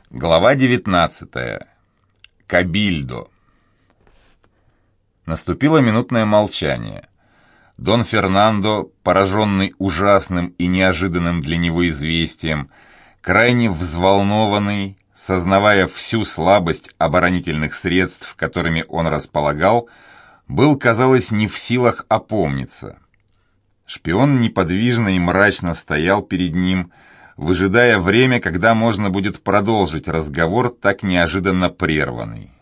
Глава 19. Кабильдо. Наступило минутное молчание. Дон Фернандо, пораженный ужасным и неожиданным для него известием, крайне взволнованный, сознавая всю слабость оборонительных средств, которыми он располагал, был, казалось, не в силах опомниться. Шпион неподвижно и мрачно стоял перед ним, выжидая время, когда можно будет продолжить разговор, так неожиданно прерванный.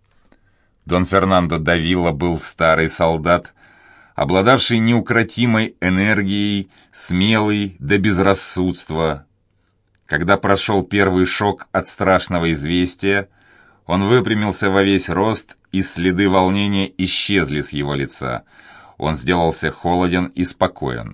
Дон Фернандо да Вилла был старый солдат, обладавший неукротимой энергией, смелый до безрассудства. Когда прошел первый шок от страшного известия, он выпрямился во весь рост, и следы волнения исчезли с его лица. Он сделался холоден и спокоен.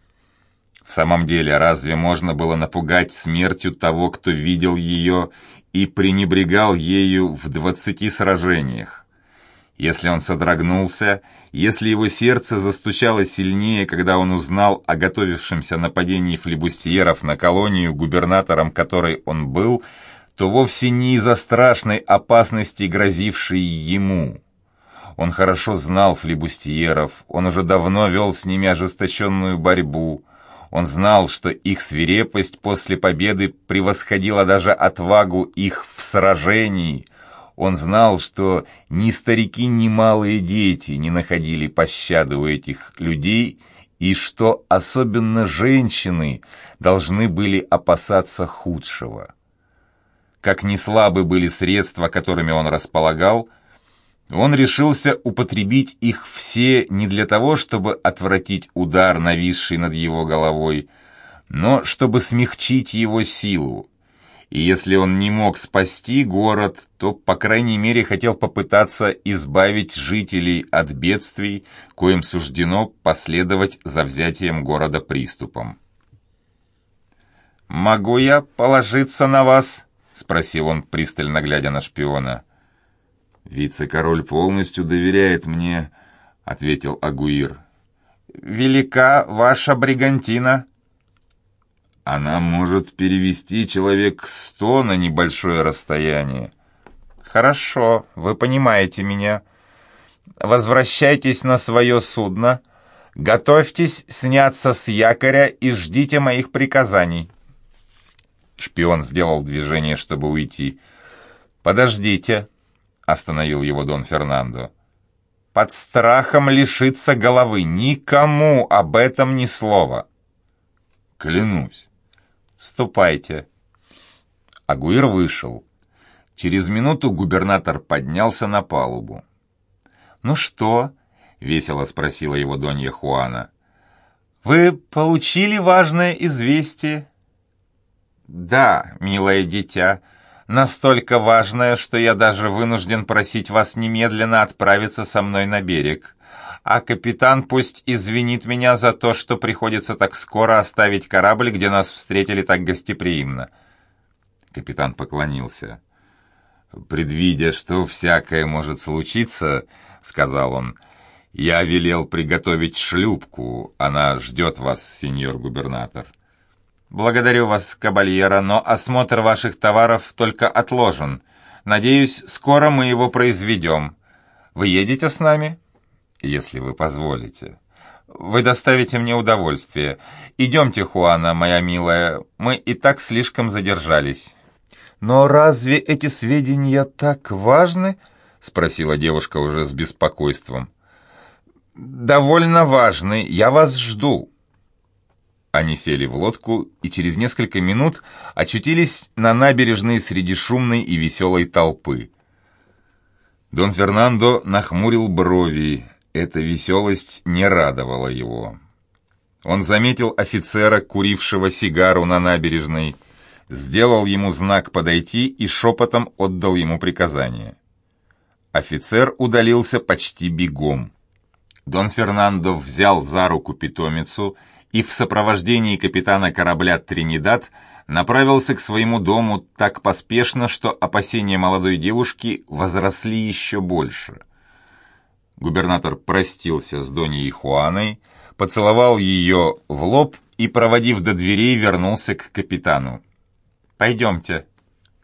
В самом деле, разве можно было напугать смертью того, кто видел ее и пренебрегал ею в 20 сражениях? Если он содрогнулся, если его сердце застучало сильнее, когда он узнал о готовившемся нападении флибустьеров на колонию, губернатором которой он был, то вовсе не из-за страшной опасности, грозившей ему. Он хорошо знал флибустьеров, он уже давно вел с ними ожесточенную борьбу. Он знал, что их свирепость после победы превосходила даже отвагу их в сражении. Он знал, что ни старики, ни малые дети не находили пощады у этих людей, и что особенно женщины должны были опасаться худшего. Как ни слабы были средства, которыми он располагал, он решился употребить их все не для того, чтобы отвратить удар, нависший над его головой, но чтобы смягчить его силу. И если он не мог спасти город, то, по крайней мере, хотел попытаться избавить жителей от бедствий, коим суждено последовать за взятием города приступом. «Могу я положиться на вас?» — спросил он, пристально глядя на шпиона. «Вице-король полностью доверяет мне», — ответил Агуир. «Велика ваша бригантина?» «Она может перевести человек 100 на небольшое расстояние». «Хорошо, вы понимаете меня. Возвращайтесь на свое судно, готовьтесь сняться с якоря и ждите моих приказаний». Шпион сделал движение, чтобы уйти. «Подождите», — остановил его Дон Фернандо. «Под страхом лишиться головы. Никому об этом ни слова». «Клянусь». «Ступайте». Агуир вышел. Через минуту губернатор поднялся на палубу. «Ну что?» — весело спросила его Донья Хуана. «Вы получили важное известие?» «Да, милое дитя. Настолько важное, что я даже вынужден просить вас немедленно отправиться со мной на берег. А капитан пусть извинит меня за то, что приходится так скоро оставить корабль, где нас встретили так гостеприимно». Капитан поклонился. «Предвидя, что всякое может случиться, — сказал он, — я велел приготовить шлюпку. Она ждет вас, сеньор губернатор». «Благодарю вас, кабальеро, но осмотр ваших товаров только отложен. Надеюсь, скоро мы его произведем. Вы едете с нами?» «Если вы позволите». «Вы доставите мне удовольствие. Идемте, Хуана, моя милая, мы и так слишком задержались». «Но разве эти сведения так важны?» — спросила девушка уже с беспокойством. «Довольно важны. Я вас жду». Они сели в лодку и через несколько минут очутились на набережной среди шумной и веселой толпы. Дон Фернандо нахмурил брови. Эта веселость не радовала его. Он заметил офицера, курившего сигару на набережной, сделал ему знак подойти и шепотом отдал ему приказание. Офицер удалился почти бегом. Дон Фернандо взял за руку питомицу и в сопровождении капитана корабля «Тринидад» направился к своему дому так поспешно, что опасения молодой девушки возросли еще больше. Губернатор простился с Доньей Хуаной, поцеловал ее в лоб и, проводив до дверей, вернулся к капитану. «Пойдемте».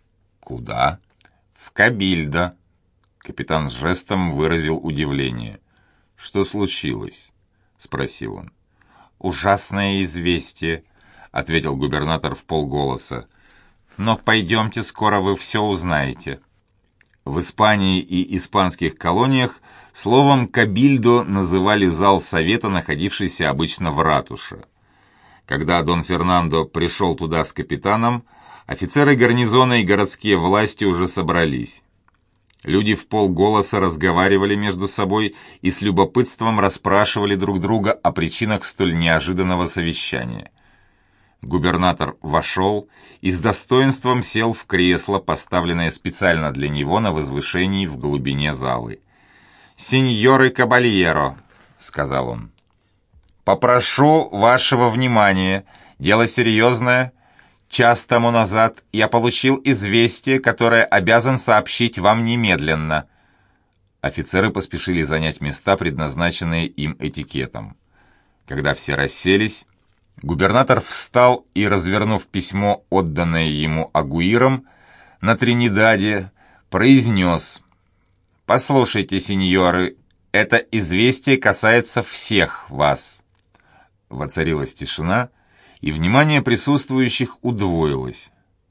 «Куда?» «В Кабильдо». Капитан жестом выразил удивление. «Что случилось?» — спросил он. «Ужасное известие», — ответил губернатор вполголоса. «Но пойдемте, скоро вы все узнаете». В Испании и испанских колониях словом «кабильдо» называли зал совета, находившийся обычно в ратуше. Когда Дон Фернандо пришел туда с капитаном, офицеры гарнизона и городские власти уже собрались. Люди вполголоса разговаривали между собой и с любопытством расспрашивали друг друга о причинах столь неожиданного совещания. Губернатор вошел и с достоинством сел в кресло, поставленное специально для него на возвышении в глубине залы. «Сеньоры Кабальеро», — сказал он, — «попрошу вашего внимания. Дело серьезное. Час тому назад я получил известие, которое обязан сообщить вам немедленно». Офицеры поспешили занять места, предназначенные им этикетом. Когда все расселись, губернатор встал и, развернув письмо, отданное ему Агуиром, на Тринидаде, произнес: «Послушайте, сеньоры, это известие касается всех вас». Воцарилась тишина, и внимание присутствующих удвоилось.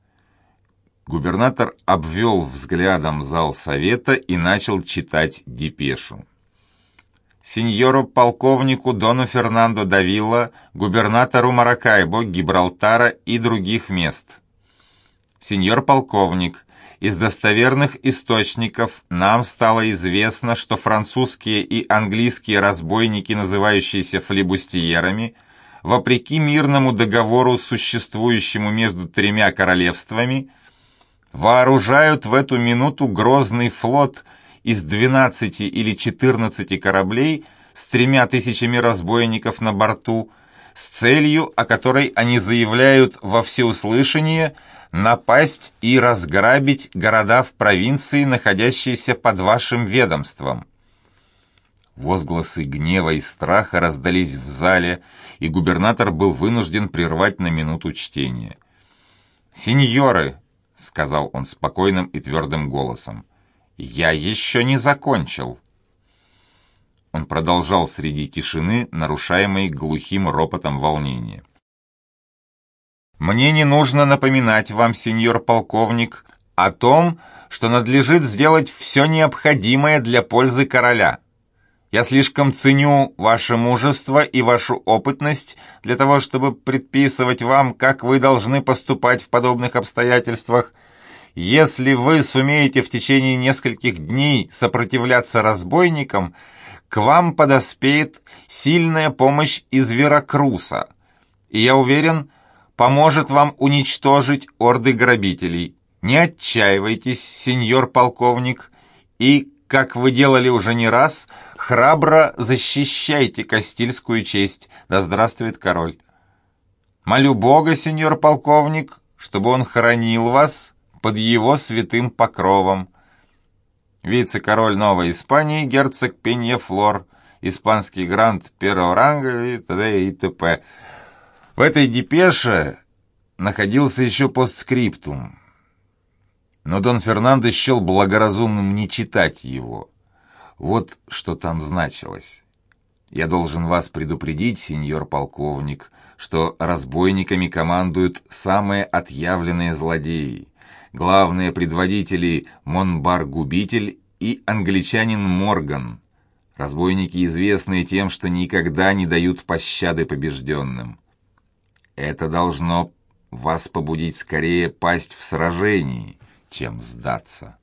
Губернатор обвел взглядом зал совета и начал читать депешу. «Сеньору полковнику Дону Фернандо Давила, губернатору Маракайбо, Гибралтара и других мест. Сеньор полковник, из достоверных источников нам стало известно, что французские и английские разбойники, называющиеся флибустьерами, вопреки мирному договору, существующему между тремя королевствами, вооружают в эту минуту грозный флот из 12 или 14 кораблей с 3000 разбойников на борту, с целью, о которой они заявляют во всеуслышание, напасть и разграбить города в провинции, находящиеся под вашим ведомством». Возгласы гнева и страха раздались в зале, и губернатор был вынужден прервать на минуту чтение. «Сеньоры», — сказал он спокойным и твердым голосом, — «я еще не закончил». Он продолжал среди тишины, нарушаемой глухим ропотом волнения. «Мне не нужно напоминать вам, сеньор полковник, о том, что надлежит сделать все необходимое для пользы короля. Я слишком ценю ваше мужество и вашу опытность для того, чтобы предписывать вам, как вы должны поступать в подобных обстоятельствах. Если вы сумеете в течение нескольких дней сопротивляться разбойникам, к вам подоспеет сильная помощь из Веракруса, и, я уверен, поможет вам уничтожить орды грабителей. Не отчаивайтесь, сеньор полковник, и, как вы делали уже не раз, храбро защищайте Кастильскую честь. Да здравствует король! Молю Бога, сеньор полковник, чтобы он хранил вас под его святым покровом. Вице-король Новой Испании, герцог Пеньяфлор, испанский грант первого ранга и т.д. и т.п. В этой депеше находился еще постскриптум, но Дон Фернандо счел благоразумным не читать его. Вот что там значилось. «Я должен вас предупредить, сеньор полковник, что разбойниками командуют самые отъявленные злодеи, главные предводители Монбар-губитель и англичанин Морган, разбойники, известные тем, что никогда не дают пощады побежденным. Это должно вас побудить скорее пасть в сражении, чем сдаться».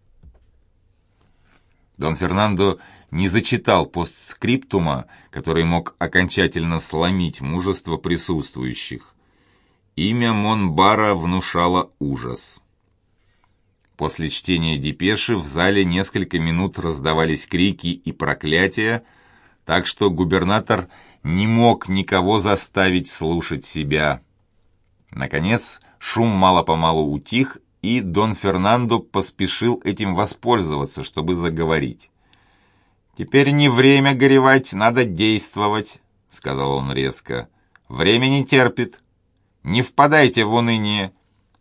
Дон Фернандо не зачитал постскриптума, который мог окончательно сломить мужество присутствующих. Имя Монбара внушало ужас. После чтения депеши в зале несколько минут раздавались крики и проклятия, так что губернатор не мог никого заставить слушать себя. Наконец, шум мало-помалу утих, и Дон Фернандо поспешил этим воспользоваться, чтобы заговорить. «Теперь не время горевать, надо действовать», — сказал он резко. «Время не терпит. Не впадайте в уныние.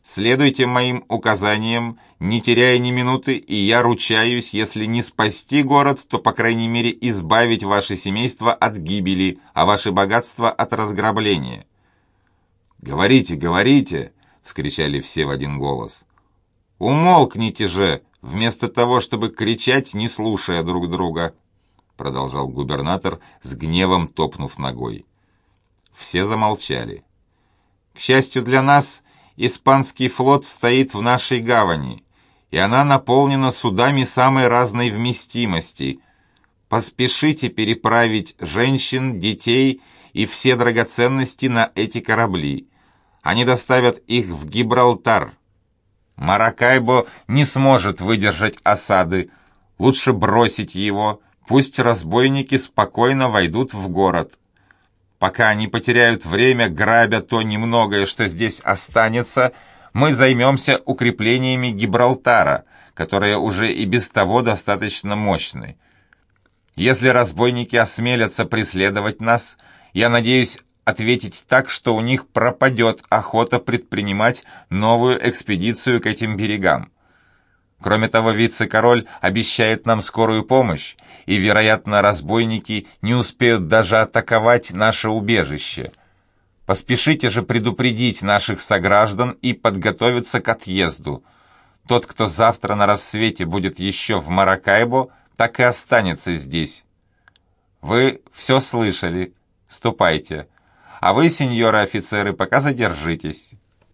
Следуйте моим указаниям, не теряя ни минуты, и я ручаюсь, если не спасти город, то, по крайней мере, избавить ваше семейство от гибели, а ваше богатство от разграбления». «Говорите, говорите!» — вскричали все в один голос. «Умолкните же, вместо того, чтобы кричать, не слушая друг друга», — продолжал губернатор, с гневом топнув ногой. Все замолчали. «К счастью для нас, испанский флот стоит в нашей гавани, и она наполнена судами самой разной вместимости. Поспешите переправить женщин, детей и все драгоценности на эти корабли. Они доставят их в Гибралтар. Маракайбо не сможет выдержать осады. Лучше бросить его, пусть разбойники спокойно войдут в город. Пока они потеряют время, грабя то немногое, что здесь останется, мы займемся укреплениями Гибралтара, которые уже и без того достаточно мощны. Если разбойники осмелятся преследовать нас, я надеюсь ответить так, что у них пропадет охота предпринимать новую экспедицию к этим берегам. Кроме того, вице-король обещает нам скорую помощь, и, вероятно, разбойники не успеют даже атаковать наше убежище. Поспешите же предупредить наших сограждан и подготовиться к отъезду. Тот, кто завтра на рассвете будет еще в Маракайбо, так и останется здесь. Вы все слышали. Ступайте. А вы, сеньоры офицеры, пока задержитесь».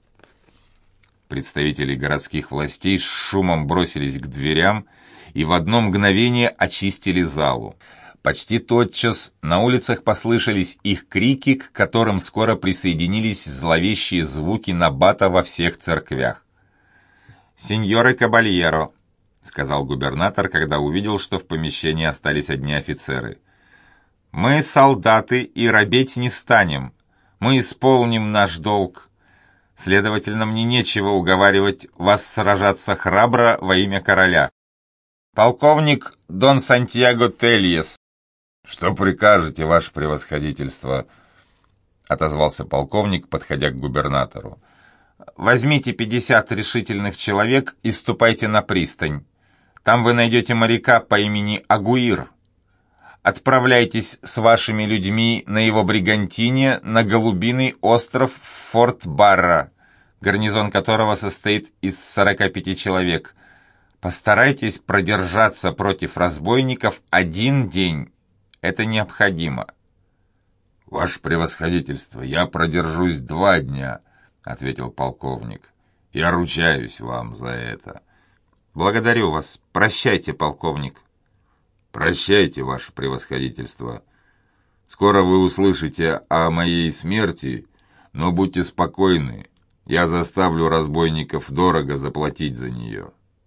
Представители городских властей с шумом бросились к дверям и в одно мгновение очистили залу. Почти тотчас на улицах послышались их крики, к которым скоро присоединились зловещие звуки набата во всех церквях. «Сеньоры Кабальеро», — сказал губернатор, когда увидел, что в помещении остались одни офицеры, — «мы солдаты и робеть не станем. Мы исполним наш долг. Следовательно, мне нечего уговаривать вас сражаться храбро во имя короля. Полковник Дон Сантьяго Тельес». «Что прикажете, ваше превосходительство?» — отозвался полковник, подходя к губернатору. «Возьмите 50 решительных человек и ступайте на пристань. Там вы найдете моряка по имени Агуир. Отправляйтесь с вашими людьми на его бригантине на Голубиный остров в Форт Барра, гарнизон которого состоит из 45 человек. Постарайтесь продержаться против разбойников 1 день. Это необходимо». «Ваше превосходительство, я продержусь 2 дня», — ответил полковник. «Я ручаюсь вам за это». «Благодарю вас. Прощайте, полковник». «Прощайте, ваше превосходительство. Скоро вы услышите о моей смерти, но будьте спокойны, я заставлю разбойников дорого заплатить за нее».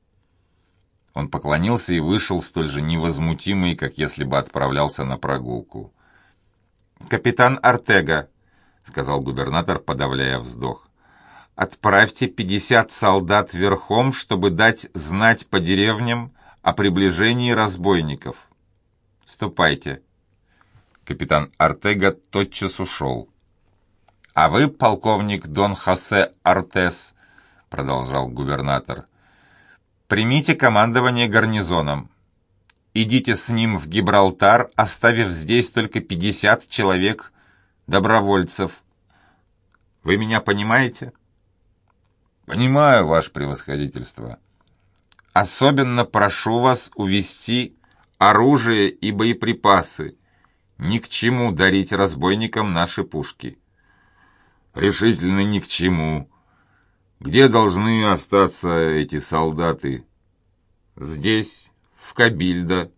Он поклонился и вышел столь же невозмутимый, как если бы отправлялся на прогулку. «Капитан Артега», — сказал губернатор, подавляя вздох, — «отправьте 50 солдат верхом, чтобы дать знать по деревням о приближении разбойников. Ступайте». Капитан Артега тотчас ушел. «А вы, полковник Дон Хосе Артес», — продолжал губернатор, — «примите командование гарнизоном. Идите с ним в Гибралтар, оставив здесь только 50 человек, добровольцев. Вы меня понимаете?» «Понимаю, ваше превосходительство». «Особенно прошу вас увезти оружие и боеприпасы. Ни к чему дарить разбойникам наши пушки». «Решительно ни к чему. Где должны остаться эти солдаты?» «Здесь, в Кабильдо».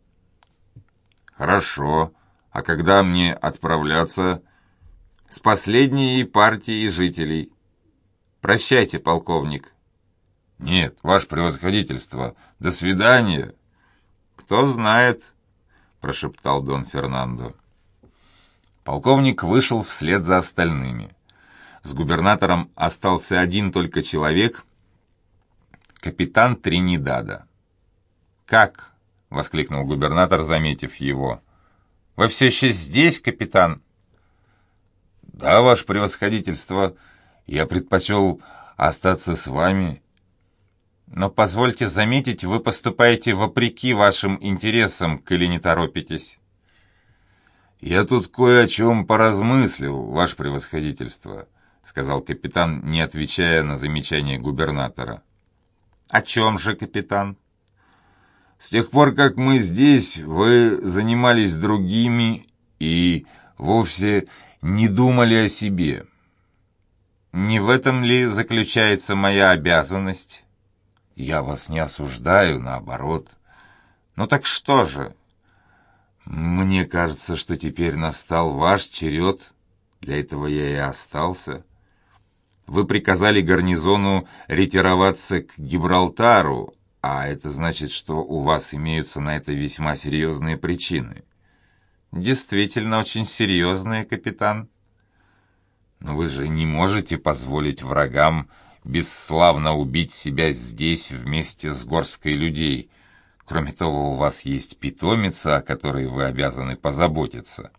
«Хорошо. А когда мне отправляться?» «С последней партией жителей. Прощайте, полковник». «Нет, ваше превосходительство. До свидания». «Кто знает», — прошептал Дон Фернандо. Полковник вышел вслед за остальными. С губернатором остался один только человек — капитан Тринидада. «Как?» — воскликнул губернатор, заметив его. «Вы все еще здесь, капитан?» «Да, ваше превосходительство. Я предпочел остаться с вами. Но позвольте заметить, вы поступаете вопреки вашим интересам, коли не торопитесь. Я тут кое о чем поразмыслил, ваше превосходительство, сказал капитан, не отвечая на замечание губернатора. О чем же, капитан? С тех пор, как мы здесь, вы занимались другими и вовсе не думали о себе. Не в этом ли заключается моя обязанность? Я вас не осуждаю, наоборот. Ну так что же? Мне кажется, что теперь настал ваш черед. Для этого я и остался. Вы приказали гарнизону ретироваться к Гибралтару, а это значит, что у вас имеются на это весьма серьезные причины. Действительно, очень серьезные, капитан. Но вы же не можете позволить врагам бесславно убить себя здесь вместе с горсткой людей. Кроме того, у вас есть питомица, о которой вы обязаны позаботиться.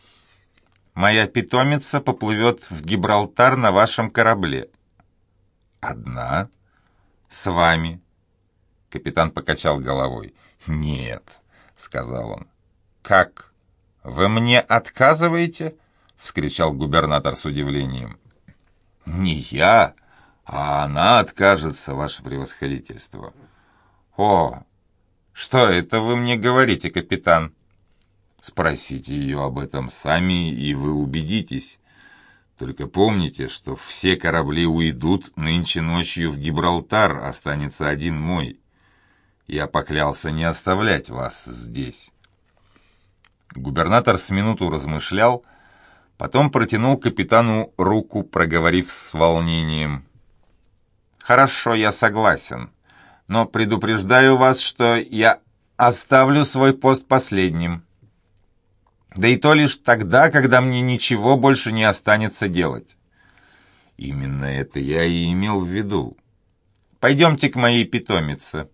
Моя питомица поплывет в Гибралтар на вашем корабле. Одна? С вами? Капитан покачал головой. «Нет», — сказал он. «Как? Вы мне отказываете?» — вскричал губернатор с удивлением. «Не я, а она откажется, ваше превосходительство». «О, что это вы мне говорите, капитан?» «Спросите ее об этом сами, и вы убедитесь. Только помните, что все корабли уйдут нынче ночью в Гибралтар, останется один мой. Я поклялся не оставлять вас здесь». Губернатор с минуту размышлял, потом протянул капитану руку, проговорив с волнением. «Хорошо, я согласен, но предупреждаю вас, что я оставлю свой пост последним. Да и то лишь тогда, когда мне ничего больше не останется делать». «Именно это я и имел в виду. Пойдемте к моей питомице».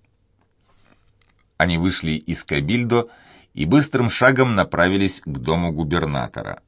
Они вышли из Кабильдо и быстрым шагом направились к дому губернатора.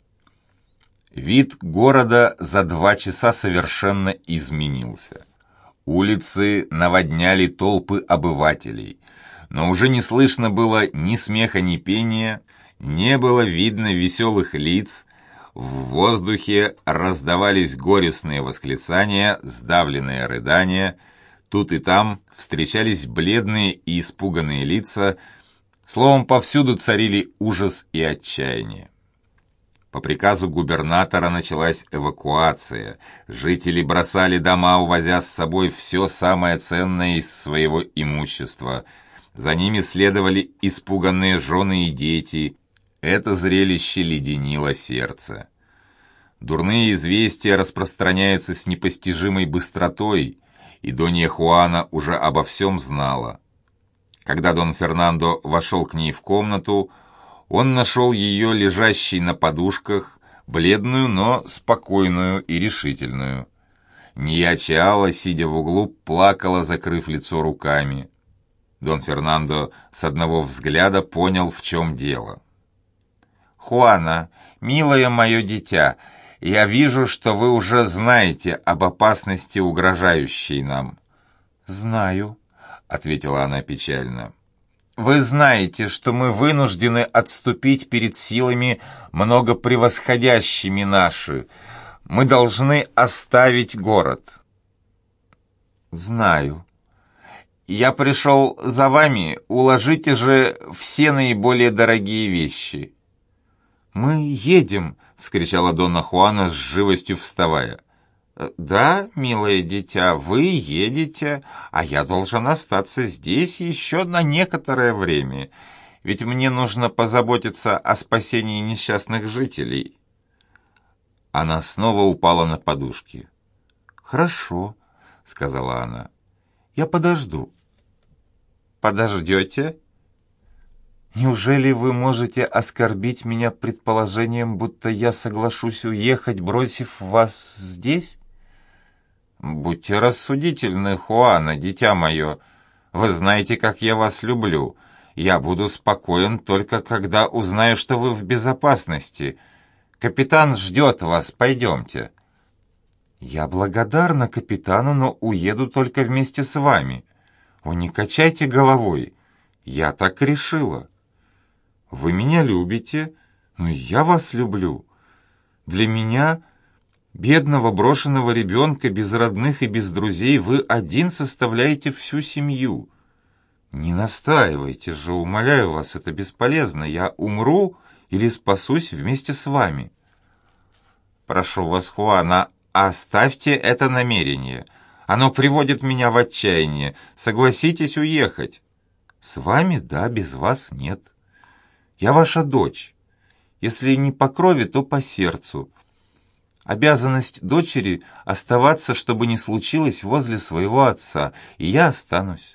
Вид города за 2 часа совершенно изменился. Улицы наводняли толпы обывателей, но уже не слышно было ни смеха, ни пения, не было видно веселых лиц, в воздухе раздавались горестные восклицания, сдавленные рыдания. Тут и там встречались бледные и испуганные лица, словом, повсюду царили ужас и отчаяние. По приказу губернатора началась эвакуация. Жители бросали дома, увозя с собой все самое ценное из своего имущества. За ними следовали испуганные жены и дети. Это зрелище леденило сердце. Дурные известия распространяются с непостижимой быстротой, и Донья Хуана уже обо всем знала. Когда Дон Фернандо вошел к ней в комнату, он нашел ее лежащей на подушках, бледную, но спокойную и решительную. Ньячиала, сидя в углу, плакала, закрыв лицо руками. Дон Фернандо с одного взгляда понял, в чем дело. «Хуана, милое мое дитя, я вижу, что вы уже знаете об опасности, угрожающей нам». «Знаю», — ответила она печально. «Вы знаете, что мы вынуждены отступить перед силами, много превосходящими наши. Мы должны оставить город». «Знаю. Я пришел за вами, уложите же все наиболее дорогие вещи». «Мы едем», — вскричала Донна Хуана с живостью вставая. «Да, милое дитя, вы едете, а я должен остаться здесь еще на некоторое время, ведь мне нужно позаботиться о спасении несчастных жителей». Она снова упала на подушки. «Хорошо», — сказала она, — «я подожду». «Подождете? Неужели вы можете оскорбить меня предположением, будто я соглашусь уехать, бросив вас здесь? Будьте рассудительны, Хуана, дитя мое. Вы знаете, как я вас люблю. Я буду спокоен только когда узнаю, что вы в безопасности. Капитан ждет вас, пойдемте». «Я благодарна капитану, но уеду только вместе с вами. О, не качайте головой. Я так решила. Вы меня любите, но и я вас люблю. Для меня, бедного брошенного ребенка, без родных и без друзей, вы один составляете всю семью. Не настаивайте же, умоляю вас, это бесполезно. Я умру или спасусь вместе с вами. Прошу вас, Хуана, оставьте это намерение. Оно приводит меня в отчаяние. Согласитесь уехать. С вами, да, без вас нет. Я ваша дочь. Если не по крови, то по сердцу. Обязанность дочери — оставаться, чтобы не случилось, возле своего отца, и я останусь».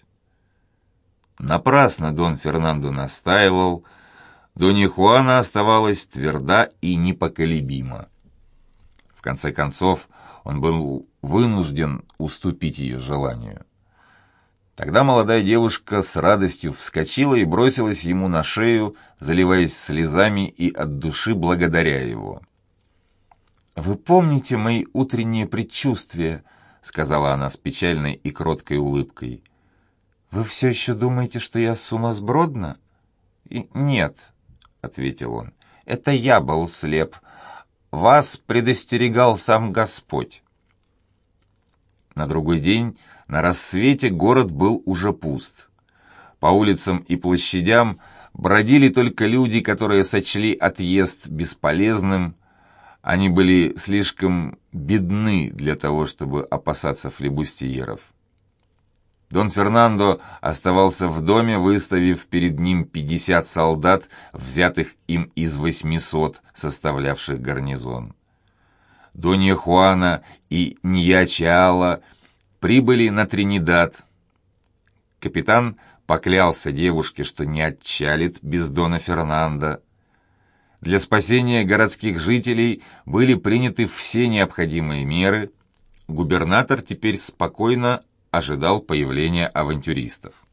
Напрасно Дон Фернандо настаивал. Донья Хуана оставалась тверда и непоколебима. В конце концов, он был вынужден уступить ее желанию. Тогда молодая девушка с радостью вскочила и бросилась ему на шею, заливаясь слезами и от души благодаря его. «Вы помните мои утренние предчувствия?» — сказала она с печальной и кроткой улыбкой. «Вы все еще думаете, что я сумасбродна?» «Нет», — ответил он, — «это я был слеп. Вас предостерегал сам Господь». На другой день, на рассвете, город был уже пуст. По улицам и площадям бродили только люди, которые сочли отъезд бесполезным. Они были слишком бедны для того, чтобы опасаться флебустьеров. Дон Фернандо оставался в доме, выставив перед ним 50 солдат, взятых им из 800, составлявших гарнизон. Донья Хуана и Нья Чаала прибыли на Тринидад. Капитан поклялся девушке, что не отчалит без Дона Фернандо. Для спасения городских жителей были приняты все необходимые меры. Губернатор теперь спокойно ожидал появления авантюристов.